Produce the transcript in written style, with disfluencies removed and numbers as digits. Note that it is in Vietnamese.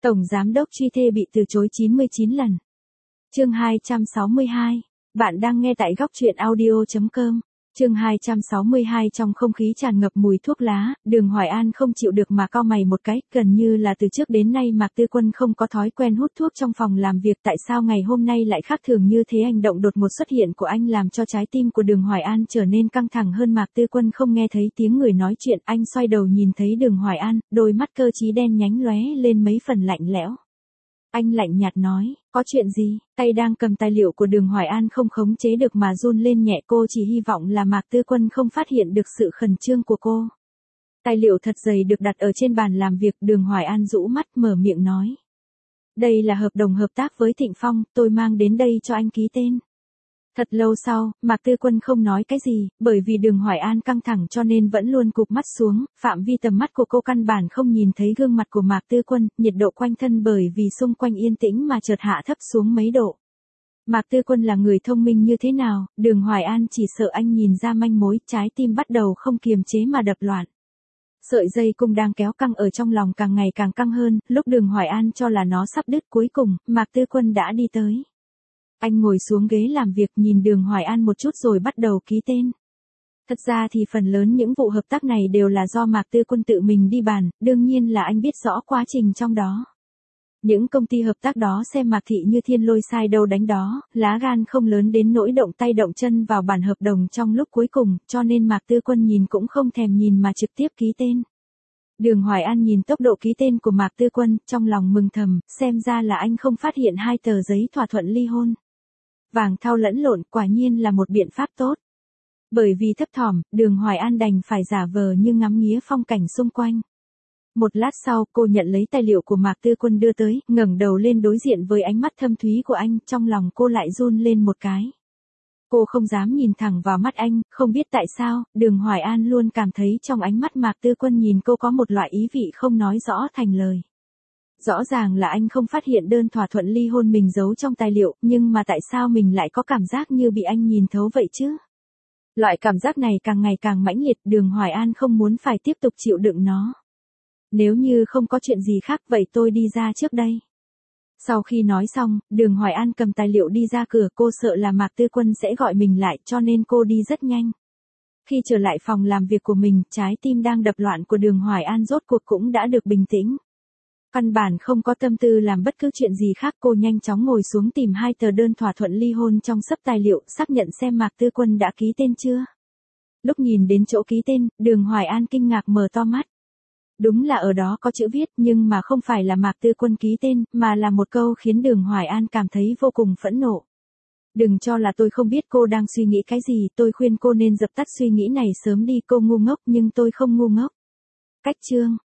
Tổng giám đốc truy thê bị từ chối 99 lần. Chương 262. Bạn đang nghe tại góc truyện audio.com. Chương 262. Trong không khí tràn ngập mùi thuốc lá, Đường Hoài An không chịu được mà cau mày một cái, gần như là từ trước đến nay Mạc Tư Quân không có thói quen hút thuốc trong phòng làm việc, tại sao ngày hôm nay lại khác thường như thế. Hành động đột ngột xuất hiện của anh làm cho trái tim của Đường Hoài An trở nên căng thẳng hơn. Mạc Tư Quân không nghe thấy tiếng người nói chuyện, anh xoay đầu nhìn thấy Đường Hoài An, đôi mắt cơ trí đen nhánh lóe lên mấy phần lạnh lẽo. Anh lạnh nhạt nói, có chuyện gì? Tay đang cầm tài liệu của Đường Hoài An không khống chế được mà run lên nhẹ, cô chỉ hy vọng là Mạc Tư Quân không phát hiện được sự khẩn trương của cô. Tài liệu thật dày được đặt ở trên bàn làm việc, Đường Hoài An rũ mắt mở miệng nói. Đây là hợp đồng hợp tác với Thịnh Phong, tôi mang đến đây cho anh ký tên. Thật lâu sau, Mạc Tư Quân không nói cái gì, bởi vì Đường Hoài An căng thẳng cho nên vẫn luôn cụp mắt xuống, phạm vi tầm mắt của cô căn bản không nhìn thấy gương mặt của Mạc Tư Quân, nhiệt độ quanh thân bởi vì xung quanh yên tĩnh mà chợt hạ thấp xuống mấy độ. Mạc Tư Quân là người thông minh như thế nào, Đường Hoài An chỉ sợ anh nhìn ra manh mối, trái tim bắt đầu không kiềm chế mà đập loạn. Sợi dây cung đang kéo căng ở trong lòng càng ngày càng căng hơn, lúc Đường Hoài An cho là nó sắp đứt, cuối cùng, Mạc Tư Quân đã đi tới. Anh ngồi xuống ghế làm việc nhìn Đường Hoài An một chút rồi bắt đầu ký tên. Thật ra thì phần lớn những vụ hợp tác này đều là do Mạc Tư Quân tự mình đi bàn, đương nhiên là anh biết rõ quá trình trong đó. Những công ty hợp tác đó xem Mạc Thị như thiên lôi sai đâu đánh đó, lá gan không lớn đến nỗi động tay động chân vào bản hợp đồng trong lúc cuối cùng, cho nên Mạc Tư Quân nhìn cũng không thèm nhìn mà trực tiếp ký tên. Đường Hoài An nhìn tốc độ ký tên của Mạc Tư Quân, trong lòng mừng thầm, xem ra là anh không phát hiện 2 tờ giấy thỏa thuận ly hôn. Vàng thau lẫn lộn, quả nhiên là một biện pháp tốt. Bởi vì thấp thỏm, Đường Hoài An đành phải giả vờ như ngắm nghía phong cảnh xung quanh. Một lát sau, cô nhận lấy tài liệu của Mạc Tư Quân đưa tới, ngẩng đầu lên đối diện với ánh mắt thâm thúy của anh, trong lòng cô lại run lên một cái. Cô không dám nhìn thẳng vào mắt anh, không biết tại sao, Đường Hoài An luôn cảm thấy trong ánh mắt Mạc Tư Quân nhìn cô có một loại ý vị không nói rõ thành lời. Rõ ràng là anh không phát hiện đơn thỏa thuận ly hôn mình giấu trong tài liệu, nhưng mà tại sao mình lại có cảm giác như bị anh nhìn thấu vậy chứ? Loại cảm giác này càng ngày càng mãnh liệt, Đường Hoài An không muốn phải tiếp tục chịu đựng nó. Nếu như không có chuyện gì khác vậy tôi đi ra trước đây. Sau khi nói xong, Đường Hoài An cầm tài liệu đi ra cửa, cô sợ là Mạc Tư Quân sẽ gọi mình lại cho nên cô đi rất nhanh. Khi trở lại phòng làm việc của mình, trái tim đang đập loạn của Đường Hoài An rốt cuộc cũng đã được bình tĩnh. Căn bản không có tâm tư làm bất cứ chuyện gì khác, cô nhanh chóng ngồi xuống tìm 2 tờ đơn thỏa thuận ly hôn trong xấp tài liệu, xác nhận xem Mạc Tư Quân đã ký tên chưa. Lúc nhìn đến chỗ ký tên, Đường Hoài An kinh ngạc mở to mắt. Đúng là ở đó có chữ viết, nhưng mà không phải là Mạc Tư Quân ký tên, mà là một câu khiến Đường Hoài An cảm thấy vô cùng phẫn nộ. Đừng cho là tôi không biết cô đang suy nghĩ cái gì, tôi khuyên cô nên dập tắt suy nghĩ này sớm đi, cô ngu ngốc nhưng tôi không ngu ngốc. Cách chương.